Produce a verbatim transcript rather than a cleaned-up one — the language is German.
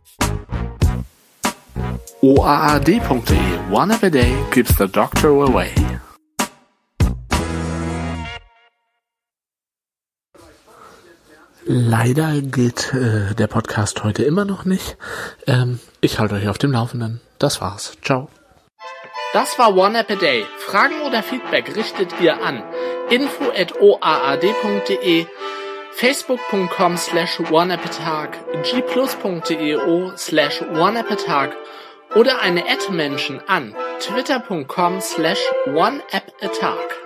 O A A D punkt de. One app a day keeps the doctor away. Leider geht äh, der Podcast heute immer noch nicht. Ähm, ich halte euch auf dem Laufenden. Das war's. Ciao. Das war One App a Day. Fragen oder Feedback richtet ihr an info at o a a d punkt de, facebook punkt com slash oneappatag, g plus punkt de slash oneappatag oder eine Ad-Menschen an twitter punkt com slash oneappatag.